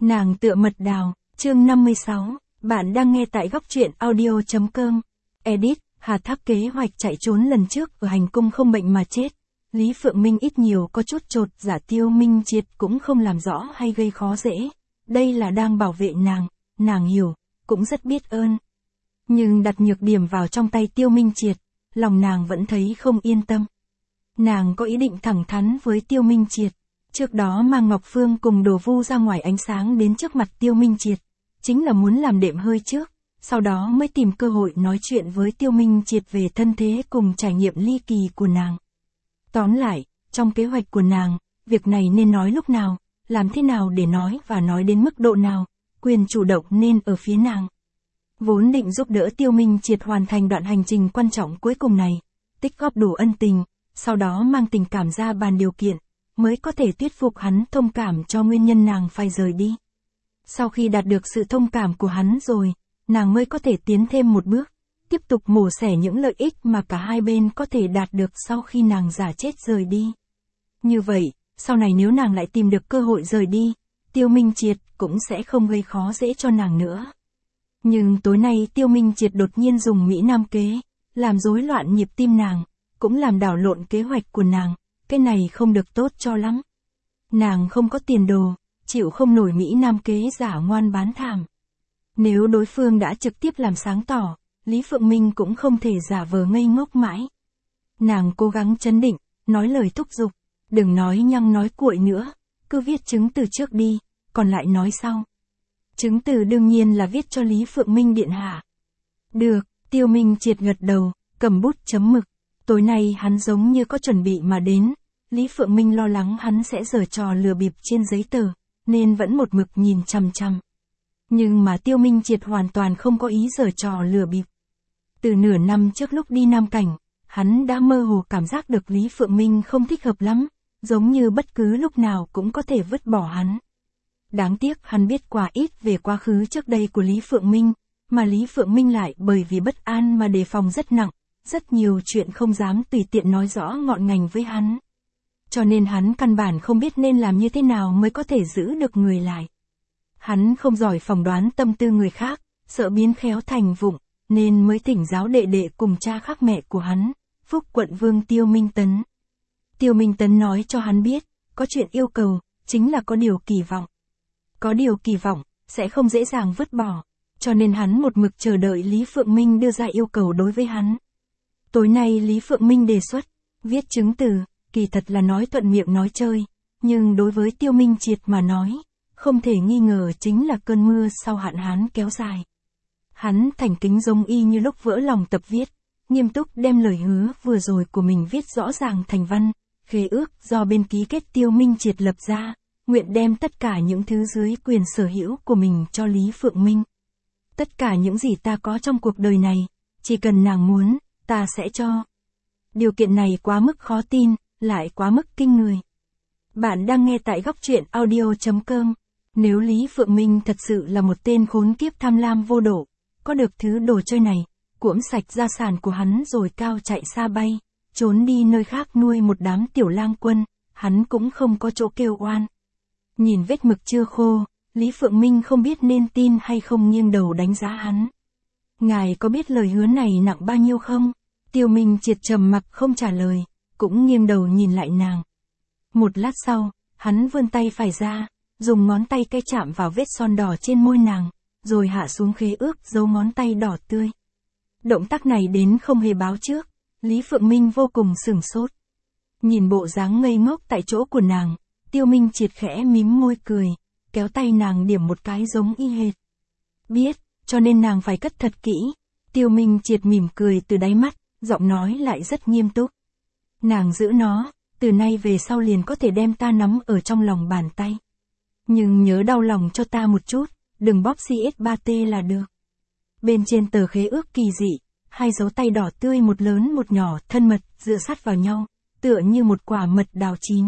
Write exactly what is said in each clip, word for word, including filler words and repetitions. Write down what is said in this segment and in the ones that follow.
Nàng tựa mật đào, chương năm mươi sáu, bạn đang nghe tại góc truyện audio.com. Edit, Hà Thác kế hoạch chạy trốn lần trước ở hành cung không bệnh mà chết. Lý Phượng Minh ít nhiều có chút chột dạ, Tiêu Minh Triệt cũng không làm rõ hay gây khó dễ. Đây là đang bảo vệ nàng, nàng hiểu, cũng rất biết ơn. Nhưng đặt nhược điểm vào trong tay Tiêu Minh Triệt, lòng nàng vẫn thấy không yên tâm. Nàng có ý định thẳng thắn với Tiêu Minh Triệt. Trước đó mang Ngọc Phương cùng Đồ Vu ra ngoài ánh sáng đến trước mặt Tiêu Minh Triệt, chính là muốn làm đệm hơi trước, sau đó mới tìm cơ hội nói chuyện với Tiêu Minh Triệt về thân thế cùng trải nghiệm ly kỳ của nàng. Tóm lại, trong kế hoạch của nàng, việc này nên nói lúc nào, làm thế nào để nói và nói đến mức độ nào, quyền chủ động nên ở phía nàng. Vốn định giúp đỡ Tiêu Minh Triệt hoàn thành đoạn hành trình quan trọng cuối cùng này, tích góp đủ ân tình, sau đó mang tình cảm ra bàn điều kiện, mới có thể thuyết phục hắn thông cảm cho nguyên nhân nàng phải rời đi. Sau khi đạt được sự thông cảm của hắn rồi, nàng mới có thể tiến thêm một bước, tiếp tục mổ xẻ những lợi ích mà cả hai bên có thể đạt được sau khi nàng giả chết rời đi. Như vậy, sau này nếu nàng lại tìm được cơ hội rời đi, Tiêu Minh Triệt cũng sẽ không gây khó dễ cho nàng nữa. Nhưng tối nay Tiêu Minh Triệt đột nhiên dùng Mỹ Nam kế, làm rối loạn nhịp tim nàng, cũng làm đảo lộn kế hoạch của nàng. Cái này không được tốt cho lắm. Nàng không có tiền đồ, chịu không nổi Mỹ Nam kế giả ngoan bán thảm. Nếu đối phương đã trực tiếp làm sáng tỏ, Lý Phượng Minh cũng không thể giả vờ ngây ngốc mãi. Nàng cố gắng trấn định, nói lời thúc giục, đừng nói nhăng nói cuội nữa, cứ viết chứng từ trước đi, còn lại nói sau. Chứng từ đương nhiên là viết cho Lý Phượng Minh điện hạ. Được, Tiêu Minh Triệt gật đầu, cầm bút chấm mực. Tối nay hắn giống như có chuẩn bị mà đến, Lý Phượng Minh lo lắng hắn sẽ giở trò lừa bịp trên giấy tờ, nên vẫn một mực nhìn chằm chằm. Nhưng mà Tiêu Minh Triệt hoàn toàn không có ý giở trò lừa bịp. Từ nửa năm trước lúc đi Nam Cảnh, hắn đã mơ hồ cảm giác được Lý Phượng Minh không thích hợp lắm, giống như bất cứ lúc nào cũng có thể vứt bỏ hắn. Đáng tiếc hắn biết quá ít về quá khứ trước đây của Lý Phượng Minh, mà Lý Phượng Minh lại bởi vì bất an mà đề phòng rất nặng. Rất nhiều chuyện không dám tùy tiện nói rõ ngọn ngành với hắn. Cho nên hắn căn bản không biết nên làm như thế nào mới có thể giữ được người lại. Hắn không giỏi phỏng đoán tâm tư người khác, sợ biến khéo thành vụng, nên mới thỉnh giáo đệ đệ cùng cha khác mẹ của hắn, Phúc quận vương Tiêu Minh Tấn. Tiêu Minh Tấn nói cho hắn biết, có chuyện yêu cầu, chính là có điều kỳ vọng. Có điều kỳ vọng, sẽ không dễ dàng vứt bỏ, cho nên hắn một mực chờ đợi Lý Phượng Minh đưa ra yêu cầu đối với hắn. Tối nay Lý Phượng Minh đề xuất, viết chứng từ, kỳ thật là nói thuận miệng nói chơi, nhưng đối với Tiêu Minh Triệt mà nói, không thể nghi ngờ chính là cơn mưa sau hạn hán kéo dài. Hắn thành kính giống y như lúc vỡ lòng tập viết, nghiêm túc đem lời hứa vừa rồi của mình viết rõ ràng thành văn, khế ước do bên ký kết Tiêu Minh Triệt lập ra, nguyện đem tất cả những thứ dưới quyền sở hữu của mình cho Lý Phượng Minh. Tất cả những gì ta có trong cuộc đời này, chỉ cần nàng muốn, ta sẽ cho. Điều kiện này quá mức khó tin, lại quá mức kinh người. Bạn đang nghe tại góc truyện audio.com. Nếu Lý Phượng Minh thật sự là một tên khốn kiếp tham lam vô độ, có được thứ đồ chơi này, cuỗm sạch gia sản của hắn rồi cao chạy xa bay, trốn đi nơi khác nuôi một đám tiểu lang quân, hắn cũng không có chỗ kêu oan. Nhìn vết mực chưa khô, Lý Phượng Minh không biết nên tin hay không, nghiêng đầu đánh giá hắn. Ngài có biết lời hứa này nặng bao nhiêu không? Tiêu Minh Triệt trầm mặc không trả lời, cũng nghiêng đầu nhìn lại nàng. Một lát sau, hắn vươn tay phải ra, dùng ngón tay cái chạm vào vết son đỏ trên môi nàng, rồi hạ xuống khế ước dấu ngón tay đỏ tươi. Động tác này đến không hề báo trước, Lý Phượng Minh vô cùng sửng sốt. Nhìn bộ dáng ngây ngốc tại chỗ của nàng, Tiêu Minh Triệt khẽ mím môi cười, kéo tay nàng điểm một cái giống y hệt. Biết, cho nên nàng phải cất thật kỹ. Tiêu Minh Triệt mỉm cười từ đáy mắt, giọng nói lại rất nghiêm túc. Nàng giữ nó, từ nay về sau liền có thể đem ta nắm ở trong lòng bàn tay. Nhưng nhớ đau lòng cho ta một chút, đừng bóp xê ét ba T là được. Bên trên tờ khế ước kỳ dị, hai dấu tay đỏ tươi một lớn một nhỏ thân mật dựa sát vào nhau, tựa như một quả mật đào chín.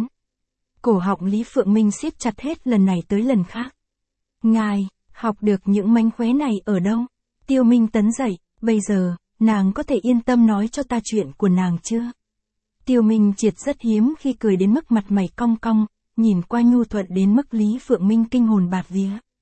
Cổ họng Lý Phượng Minh siết chặt hết lần này tới lần khác. Ngài, học được những mánh khóe này ở đâu? Tiêu Minh Tấn dậy, bây giờ, nàng có thể yên tâm nói cho ta chuyện của nàng chưa? Tiêu Minh Triệt rất hiếm khi cười đến mức mặt mày cong cong, nhìn qua nhu thuận đến mức Lý Phượng Minh kinh hồn bạt vía.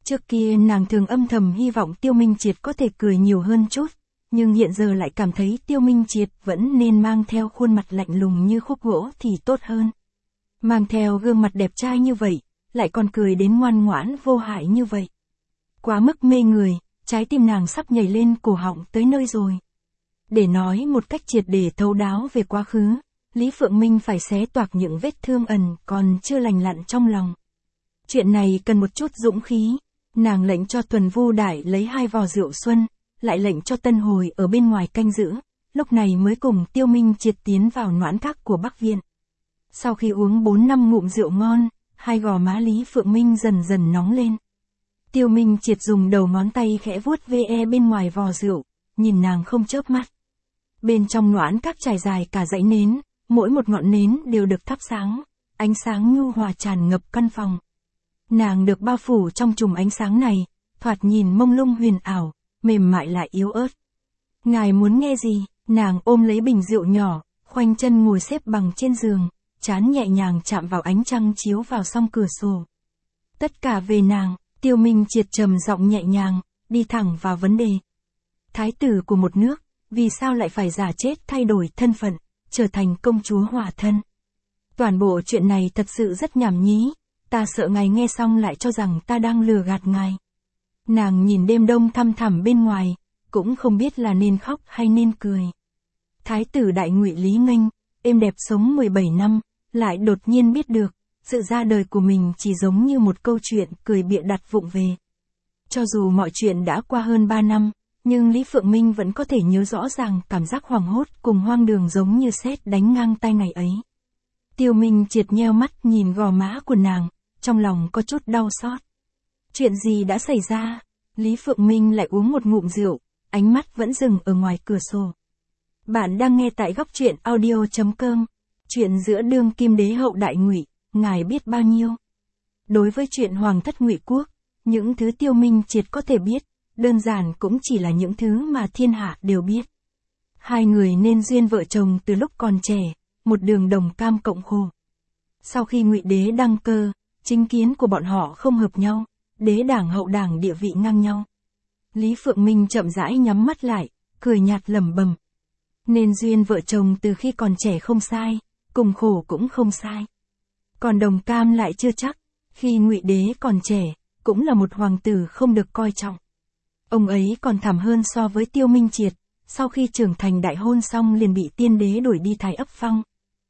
Trước kia nàng thường âm thầm hy vọng Tiêu Minh Triệt có thể cười nhiều hơn chút, nhưng hiện giờ lại cảm thấy Tiêu Minh Triệt vẫn nên mang theo khuôn mặt lạnh lùng như khúc gỗ thì tốt hơn. Mang theo gương mặt đẹp trai như vậy, lại còn cười đến ngoan ngoãn vô hại như vậy. Quá mức mê người, trái tim nàng sắp nhảy lên cổ họng tới nơi rồi. Để nói một cách triệt để thấu đáo về quá khứ, Lý Phượng Minh phải xé toạc những vết thương ẩn còn chưa lành lặn trong lòng. Chuyện này cần một chút dũng khí, nàng lệnh cho Tuần Vu Đại lấy hai vò rượu xuân, lại lệnh cho Tân Hồi ở bên ngoài canh giữ, lúc này mới cùng Tiêu Minh Triệt tiến vào noãn các của Bắc Viện. Sau khi uống bốn năm ngụm rượu ngon, hai gò má Lý Phượng Minh dần dần nóng lên. Tiêu Minh Triệt dùng đầu ngón tay khẽ vuốt ve bên ngoài vò rượu, nhìn nàng không chớp mắt. Bên trong noãn các trải dài cả dãy nến, mỗi một ngọn nến đều được thắp sáng, ánh sáng nhu hòa tràn ngập căn phòng. Nàng được bao phủ trong chùm ánh sáng này, thoạt nhìn mông lung huyền ảo, mềm mại lại yếu ớt. Ngài muốn nghe gì? Nàng ôm lấy bình rượu nhỏ, khoanh chân ngồi xếp bằng trên giường, trán nhẹ nhàng chạm vào ánh trăng chiếu vào song cửa sổ. Tất cả về nàng, Tiêu Minh Triệt trầm giọng nhẹ nhàng, đi thẳng vào vấn đề. Thái tử của một nước, vì sao lại phải giả chết thay đổi thân phận, trở thành công chúa hỏa thân? Toàn bộ chuyện này thật sự rất nhảm nhí, ta sợ ngài nghe xong lại cho rằng ta đang lừa gạt ngài. Nàng nhìn đêm đông thăm thẳm bên ngoài, cũng không biết là nên khóc hay nên cười. Thái tử Đại Ngụy Lý Nghênh, êm đẹp sống mười bảy năm, lại đột nhiên biết được, sự ra đời của mình chỉ giống như một câu chuyện cười bịa đặt vụng về. Cho dù mọi chuyện đã qua hơn ba năm, nhưng Lý Phượng Minh vẫn có thể nhớ rõ ràng cảm giác hoảng hốt cùng hoang đường giống như sét đánh ngang tai ngày ấy. Tiêu Minh Triệt nheo mắt nhìn gò má của nàng, trong lòng có chút đau xót. Chuyện gì đã xảy ra? Lý Phượng Minh lại uống một ngụm rượu, ánh mắt vẫn dừng ở ngoài cửa sổ. Bạn đang nghe tại góc truyện audio chấm com. Chuyện giữa đương kim đế hậu Đại Ngụy, ngài biết bao nhiêu? Đối với chuyện hoàng thất Ngụy quốc, những thứ Tiêu Minh Triệt có thể biết, đơn giản cũng chỉ là những thứ mà thiên hạ đều biết. Hai người nên duyên vợ chồng từ lúc còn trẻ, một đường đồng cam cộng khổ. Sau khi Ngụy đế đăng cơ, chính kiến của bọn họ không hợp nhau, đế đảng hậu đảng địa vị ngang nhau. Lý Phượng Minh chậm rãi nhắm mắt lại, cười nhạt lẩm bẩm. Nên duyên vợ chồng từ khi còn trẻ không sai, cùng khổ cũng không sai. Còn đồng cam lại chưa chắc, khi Ngụy đế còn trẻ, cũng là một hoàng tử không được coi trọng. Ông ấy còn thảm hơn so với Tiêu Minh Triệt, sau khi trưởng thành đại hôn xong liền bị tiên đế đuổi đi Thái ấp phong.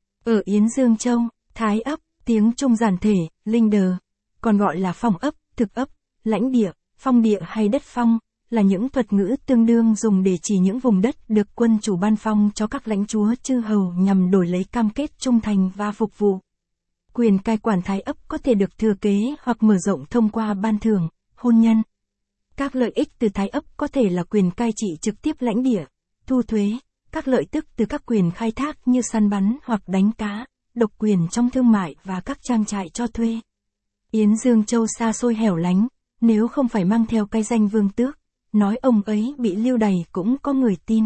Ở Yến Dương Châu, Thái ấp, tiếng Trung giản thể, linh đờ, còn gọi là phong ấp, thực ấp, lãnh địa, phong địa hay đất phong, là những thuật ngữ tương đương dùng để chỉ những vùng đất được quân chủ ban phong cho các lãnh chúa chư hầu nhằm đổi lấy cam kết trung thành và phục vụ. Quyền cai quản Thái ấp có thể được thừa kế hoặc mở rộng thông qua ban thưởng, hôn nhân. Các lợi ích từ Thái ấp có thể là quyền cai trị trực tiếp lãnh địa, thu thuế, các lợi tức từ các quyền khai thác như săn bắn hoặc đánh cá, độc quyền trong thương mại và các trang trại cho thuê. Yến Dương Châu xa xôi hẻo lánh, nếu không phải mang theo cái danh vương tước, nói ông ấy bị lưu đày cũng có người tin.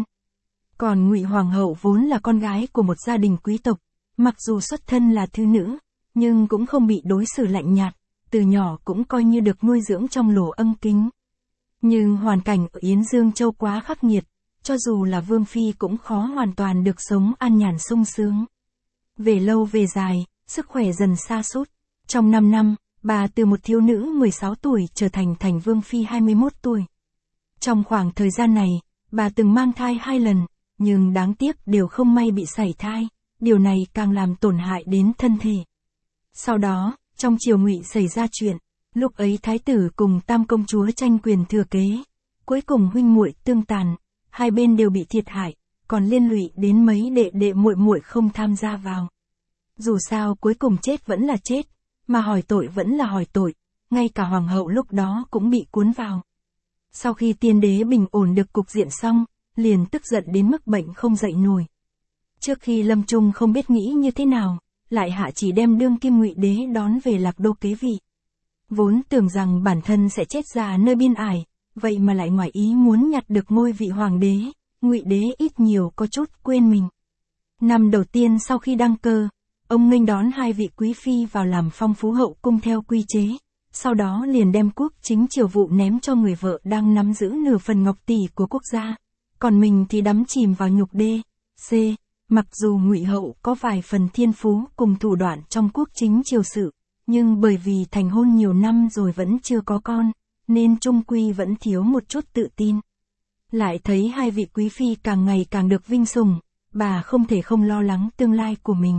Còn Ngụy Hoàng hậu vốn là con gái của một gia đình quý tộc, mặc dù xuất thân là thư nữ, nhưng cũng không bị đối xử lạnh nhạt, từ nhỏ cũng coi như được nuôi dưỡng trong lỗ ân kính. Nhưng hoàn cảnh ở Yến Dương Châu quá khắc nghiệt, cho dù là vương phi cũng khó hoàn toàn được sống an nhàn sung sướng. Về lâu về dài, sức khỏe dần sa sút. Trong năm năm, bà từ một thiếu nữ mười sáu tuổi trở thành thành vương phi hai mươi mốt tuổi. Trong khoảng thời gian này, bà từng mang thai hai lần, nhưng đáng tiếc đều không may bị sảy thai, điều này càng làm tổn hại đến thân thể. Sau đó, trong triều Ngụy xảy ra chuyện, lúc ấy thái tử cùng tam công chúa tranh quyền thừa kế, cuối cùng huynh muội tương tàn, hai bên đều bị thiệt hại, còn liên lụy đến mấy đệ đệ muội muội không tham gia vào. Dù sao cuối cùng chết vẫn là chết, mà hỏi tội vẫn là hỏi tội, ngay cả hoàng hậu lúc đó cũng bị cuốn vào. Sau khi tiên đế bình ổn được cục diện xong, liền tức giận đến mức bệnh không dậy nổi. Trước khi lâm chung không biết nghĩ như thế nào, lại hạ chỉ đem đương kim Ngụy đế đón về Lạc Đô kế vị. Vốn tưởng rằng bản thân sẽ chết già nơi biên ải, vậy mà lại ngoài ý muốn nhặt được ngôi vị hoàng đế, Ngụy đế ít nhiều có chút quên mình. Năm đầu tiên sau khi đăng cơ, ông nghênh đón hai vị quý phi vào làm phong phú hậu cung theo quy chế, sau đó liền đem quốc chính triều vụ ném cho người vợ đang nắm giữ nửa phần ngọc tỷ của quốc gia, còn mình thì đắm chìm vào nhục đê, c. Mặc dù Ngụy Hậu có vài phần thiên phú cùng thủ đoạn trong quốc chính triều sự, nhưng bởi vì thành hôn nhiều năm rồi vẫn chưa có con, nên trung quy vẫn thiếu một chút tự tin. Lại thấy hai vị quý phi càng ngày càng được vinh sủng, bà không thể không lo lắng tương lai của mình.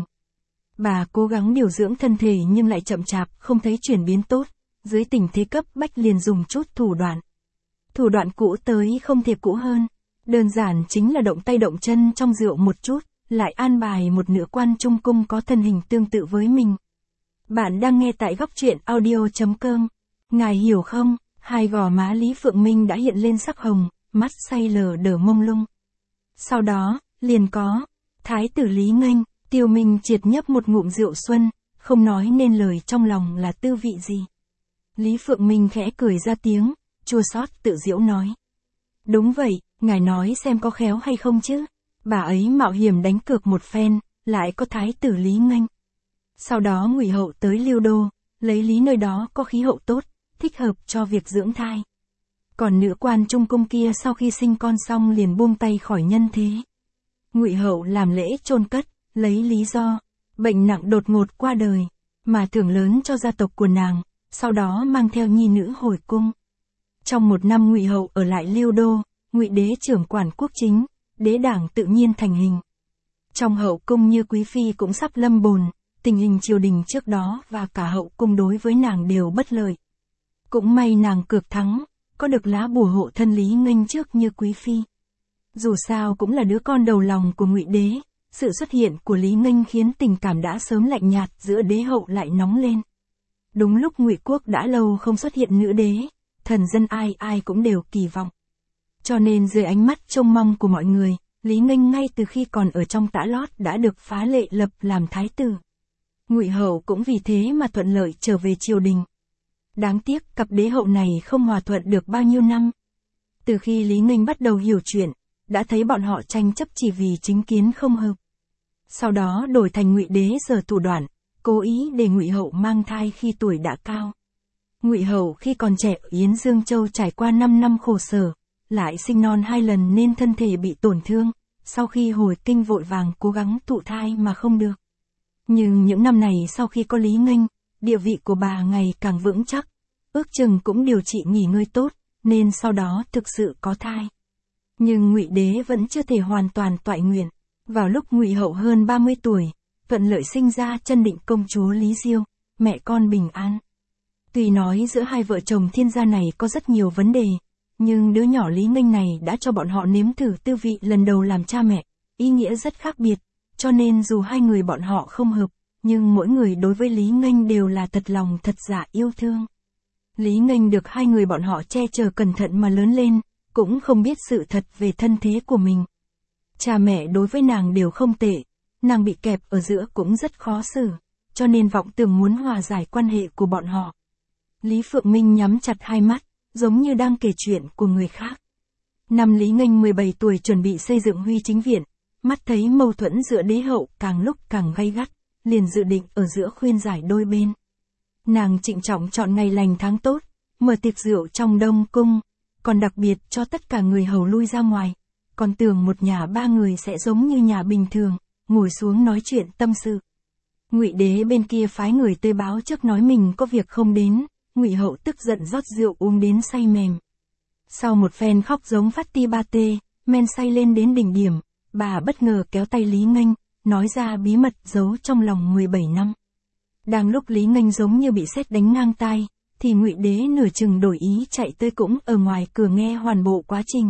Bà cố gắng điều dưỡng thân thể nhưng lại chậm chạp, không thấy chuyển biến tốt, dưới tình thế cấp bách liền dùng chút thủ đoạn. Thủ đoạn cũ tới không thể cũ hơn, đơn giản chính là động tay động chân trong rượu một chút, lại an bài một nữ quan trung cung có thân hình tương tự với mình. Bạn đang nghe tại góc truyện audio chấm com. Ngài hiểu không, hai gò má Lý Phượng Minh đã hiện lên sắc hồng, mắt say lờ đờ mông lung. Sau đó, liền có, Thái tử Lý Nghênh, Tiêu Minh triệt nhấp một ngụm rượu xuân, không nói nên lời trong lòng là tư vị gì. Lý Phượng Minh khẽ cười ra tiếng, chua xót tự giễu nói. Đúng vậy, ngài nói xem có khéo hay không chứ. Bà ấy mạo hiểm đánh cược một phen, lại có Thái tử Lý Nghênh. Sau đó Ngụy Hậu tới Liêu Đô, lấy lý nơi đó có khí hậu tốt, thích hợp cho việc dưỡng thai. Còn nữ quan trung cung kia sau khi sinh con xong liền buông tay khỏi nhân thế. Ngụy Hậu làm lễ chôn cất, lấy lý do bệnh nặng đột ngột qua đời, mà thưởng lớn cho gia tộc của nàng, sau đó mang theo nhi nữ hồi cung. Trong một năm Ngụy Hậu ở lại Liêu Đô, Ngụy Đế trưởng quản quốc chính, đế đảng tự nhiên thành hình. Trong hậu cung như quý phi cũng sắp lâm bồn, tình hình triều đình trước đó và cả hậu cung đối với nàng đều bất lợi. Cũng may nàng cược thắng, có được lá bùa hộ thân Lý Nghênh trước như quý phi. Dù sao cũng là đứa con đầu lòng của Ngụy Đế, sự xuất hiện của Lý Nghênh khiến tình cảm đã sớm lạnh nhạt giữa đế hậu lại nóng lên. Đúng lúc Ngụy quốc đã lâu không xuất hiện nữ đế, thần dân ai ai cũng đều kỳ vọng. Cho nên dưới ánh mắt trông mong của mọi người, Lý Nghênh ngay từ khi còn ở trong tã lót đã được phá lệ lập làm thái tử. Ngụy Hậu cũng vì thế mà thuận lợi trở về triều đình. Đáng tiếc cặp đế hậu này không hòa thuận được bao nhiêu năm. Từ khi Lý Nghênh bắt đầu hiểu chuyện, đã thấy bọn họ tranh chấp chỉ vì chính kiến không hợp. Sau đó đổi thành Ngụy Đế giở thủ đoạn, cố ý để Ngụy Hậu mang thai khi tuổi đã cao. Ngụy Hậu khi còn trẻ ở Yến Dương Châu trải qua năm năm khổ sở, lại sinh non hai lần nên thân thể bị tổn thương, sau khi hồi kinh vội vàng cố gắng thụ thai mà không được. Nhưng những năm này sau khi có Lý Nghênh, địa vị của bà ngày càng vững chắc, ước chừng cũng điều trị nghỉ ngơi tốt, nên sau đó thực sự có thai. Nhưng Ngụy Đế vẫn chưa thể hoàn toàn toại nguyện. Vào lúc Ngụy Hậu hơn ba mươi tuổi, thuận lợi sinh ra Chân Định công chúa Lý Diêu, mẹ con bình an. Tuy nói giữa hai vợ chồng thiên gia này có rất nhiều vấn đề, nhưng đứa nhỏ Lý Nghênh này đã cho bọn họ nếm thử tư vị lần đầu làm cha mẹ, ý nghĩa rất khác biệt, cho nên dù hai người bọn họ không hợp, nhưng mỗi người đối với Lý Nghênh đều là thật lòng thật dạ yêu thương. Lý Nghênh được hai người bọn họ che chở cẩn thận mà lớn lên, cũng không biết sự thật về thân thế của mình. Cha mẹ đối với nàng đều không tệ, nàng bị kẹp ở giữa cũng rất khó xử, cho nên vọng tưởng muốn hòa giải quan hệ của bọn họ. Lý Phượng Minh nhắm chặt hai mắt, giống như đang kể chuyện của người khác. Năm Lý Nghênh mười bảy tuổi chuẩn bị xây dựng Huy Chính Viện, mắt thấy mâu thuẫn giữa đế hậu càng lúc càng gay gắt, liền dự định ở giữa khuyên giải đôi bên. Nàng trịnh trọng chọn ngày lành tháng tốt, mở tiệc rượu trong Đông Cung, còn đặc biệt cho tất cả người hầu lui ra ngoài, còn tưởng một nhà ba người sẽ giống như nhà bình thường, ngồi xuống nói chuyện tâm sự. Ngụy Đế bên kia phái người tới báo trước nói mình có việc không đến, Ngụy Hậu tức giận rót rượu uống đến say mềm. Sau một phen khóc giống phát ti ba tê, men say lên đến đỉnh điểm, bà bất ngờ kéo tay Lý Nghênh, nói ra bí mật giấu trong lòng mười bảy năm. Đang lúc Lý Nghênh giống như bị sét đánh ngang tai, thì Ngụy Đế nửa chừng đổi ý chạy tới cũng ở ngoài cửa nghe hoàn bộ quá trình.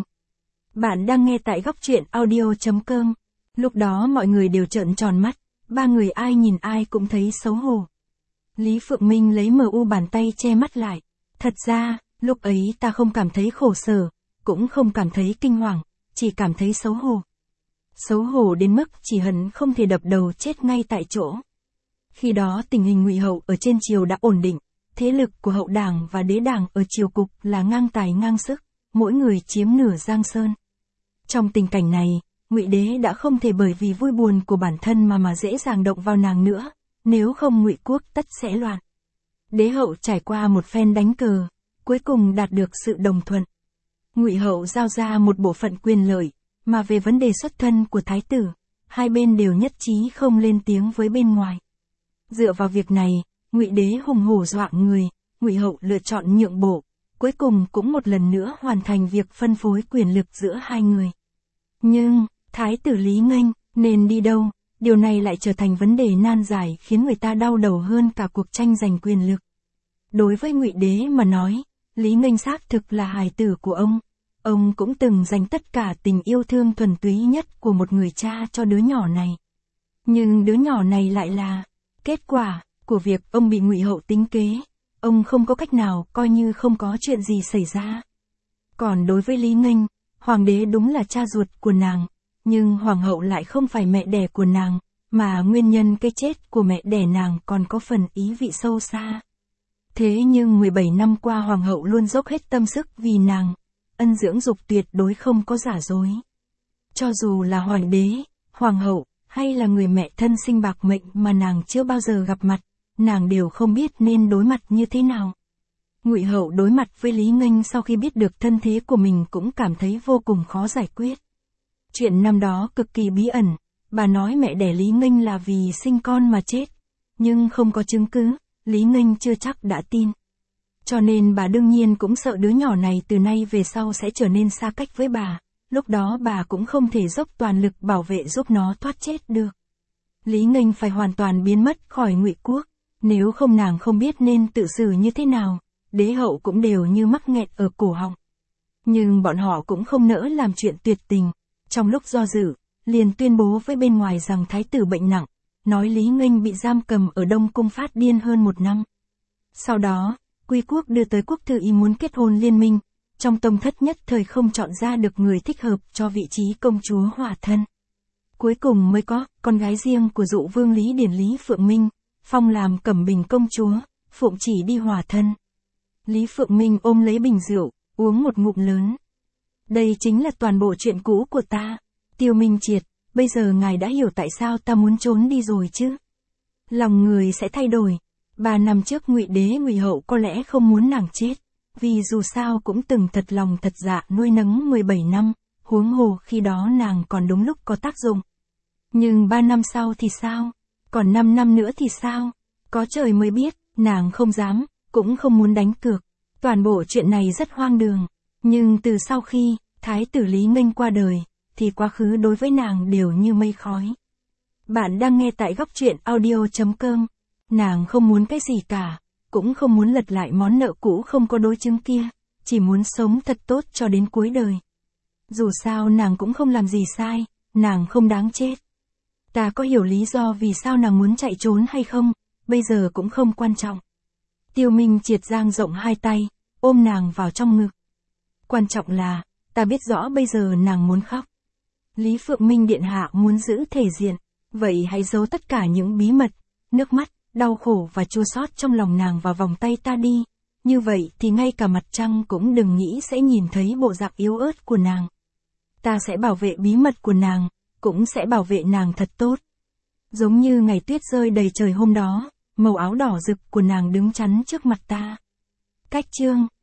Bạn đang nghe tại góc truyện audio chấm com. Lúc đó mọi người đều trợn tròn mắt, ba người ai nhìn ai cũng thấy xấu hổ. Lý Phượng Minh lấy mờ u bàn tay che mắt lại. Thật ra, lúc ấy ta không cảm thấy khổ sở, cũng không cảm thấy kinh hoàng, chỉ cảm thấy xấu hổ. Xấu hổ đến mức chỉ hận không thể đập đầu chết ngay tại chỗ. Khi đó tình hình Ngụy Hậu ở trên triều đã ổn định, thế lực của hậu đảng và đế đảng ở triều cục là ngang tài ngang sức, mỗi người chiếm nửa giang sơn. Trong tình cảnh này, Ngụy Đế đã không thể bởi vì vui buồn của bản thân mà mà dễ dàng động vào nàng nữa, nếu không Ngụy quốc tất sẽ loạn. Đế hậu trải qua một phen đánh cờ, cuối cùng đạt được sự đồng thuận. Ngụy hậu giao ra một bộ phận quyền lợi, mà về vấn đề xuất thân của thái tử, hai bên đều nhất trí không lên tiếng với bên ngoài. Dựa vào việc này, Ngụy đế hùng hổ dọa người, Ngụy hậu lựa chọn nhượng bộ, cuối cùng cũng một lần nữa hoàn thành việc phân phối quyền lực giữa hai người. Nhưng, thái tử Lý Nghênh, nên đi đâu, điều này lại trở thành vấn đề nan giải khiến người ta đau đầu hơn cả cuộc tranh giành quyền lực. Đối với Ngụy đế mà nói, Lý Nghênh xác thực là hài tử của ông. Ông cũng từng dành tất cả tình yêu thương thuần túy nhất của một người cha cho đứa nhỏ này. Nhưng đứa nhỏ này lại là kết quả của việc ông bị Ngụy hậu tính kế. Ông không có cách nào coi như không có chuyện gì xảy ra. Còn đối với Lý Nghênh, hoàng đế đúng là cha ruột của nàng, nhưng hoàng hậu lại không phải mẹ đẻ của nàng, mà nguyên nhân cái chết của mẹ đẻ nàng còn có phần ý vị sâu xa. Thế nhưng mười bảy năm qua hoàng hậu luôn dốc hết tâm sức vì nàng, ân dưỡng dục tuyệt đối không có giả dối. Cho dù là hoàng đế, hoàng hậu, hay là người mẹ thân sinh bạc mệnh mà nàng chưa bao giờ gặp mặt, nàng đều không biết nên đối mặt như thế nào. Ngụy hậu đối mặt với Lý Nghênh sau khi biết được thân thế của mình cũng cảm thấy vô cùng khó giải quyết. Chuyện năm đó cực kỳ bí ẩn, bà nói mẹ đẻ Lý Nghênh là vì sinh con mà chết, nhưng không có chứng cứ, Lý Nghênh chưa chắc đã tin. Cho nên bà đương nhiên cũng sợ đứa nhỏ này từ nay về sau sẽ trở nên xa cách với bà, lúc đó bà cũng không thể dốc toàn lực bảo vệ giúp nó thoát chết được. Lý Nghênh phải hoàn toàn biến mất khỏi Ngụy quốc, nếu không nàng không biết nên tự xử như thế nào, đế hậu cũng đều như mắc nghẹt ở cổ họng. Nhưng bọn họ cũng không nỡ làm chuyện tuyệt tình, trong lúc do dự, liền tuyên bố với bên ngoài rằng thái tử bệnh nặng, nói Lý Nghênh bị giam cầm ở Đông Cung phát điên hơn một năm. Sau đó, Quy quốc đưa tới quốc thư ý muốn kết hôn liên minh, trong tông thất nhất thời không chọn ra được người thích hợp cho vị trí công chúa Hòa Thân. Cuối cùng mới có con gái riêng của dụ vương Lý Điển Lý Phượng Minh, phong làm Cẩm Bình công chúa, phụng chỉ đi Hòa Thân. Lý Phượng Minh ôm lấy bình rượu, uống một ngụm lớn. Đây chính là toàn bộ chuyện cũ của ta, Tiêu Minh Triệt, bây giờ ngài đã hiểu tại sao ta muốn trốn đi rồi chứ. Lòng người sẽ thay đổi. Ba năm trước Ngụy đế Ngụy hậu có lẽ không muốn nàng chết, vì dù sao cũng từng thật lòng thật dạ nuôi nấng mười bảy năm, huống hồ khi đó nàng còn đúng lúc có tác dụng. Nhưng ba năm sau thì sao? Còn năm năm nữa thì sao? Có trời mới biết, nàng không dám, cũng không muốn đánh cược. Toàn bộ chuyện này rất hoang đường, nhưng từ sau khi thái tử Lý Nghênh qua đời, thì quá khứ đối với nàng đều như mây khói. Bạn đang nghe tại góc truyện audio chấm com. Nàng không muốn cái gì cả, cũng không muốn lật lại món nợ cũ không có đối chứng kia, chỉ muốn sống thật tốt cho đến cuối đời. Dù sao nàng cũng không làm gì sai, nàng không đáng chết. Ta có hiểu lý do vì sao nàng muốn chạy trốn hay không, bây giờ cũng không quan trọng. Tiêu Minh Triệt dang rộng hai tay, ôm nàng vào trong ngực. Quan trọng là, ta biết rõ bây giờ nàng muốn khóc. Lý Phượng Minh điện hạ muốn giữ thể diện, vậy hãy giấu tất cả những bí mật, nước mắt, đau khổ và chua xót trong lòng nàng vào vòng tay ta đi, như vậy thì ngay cả mặt trăng cũng đừng nghĩ sẽ nhìn thấy bộ dạng yếu ớt của nàng. Ta sẽ bảo vệ bí mật của nàng, cũng sẽ bảo vệ nàng thật tốt. Giống như ngày tuyết rơi đầy trời hôm đó, màu áo đỏ rực của nàng đứng chắn trước mặt ta. Cách chương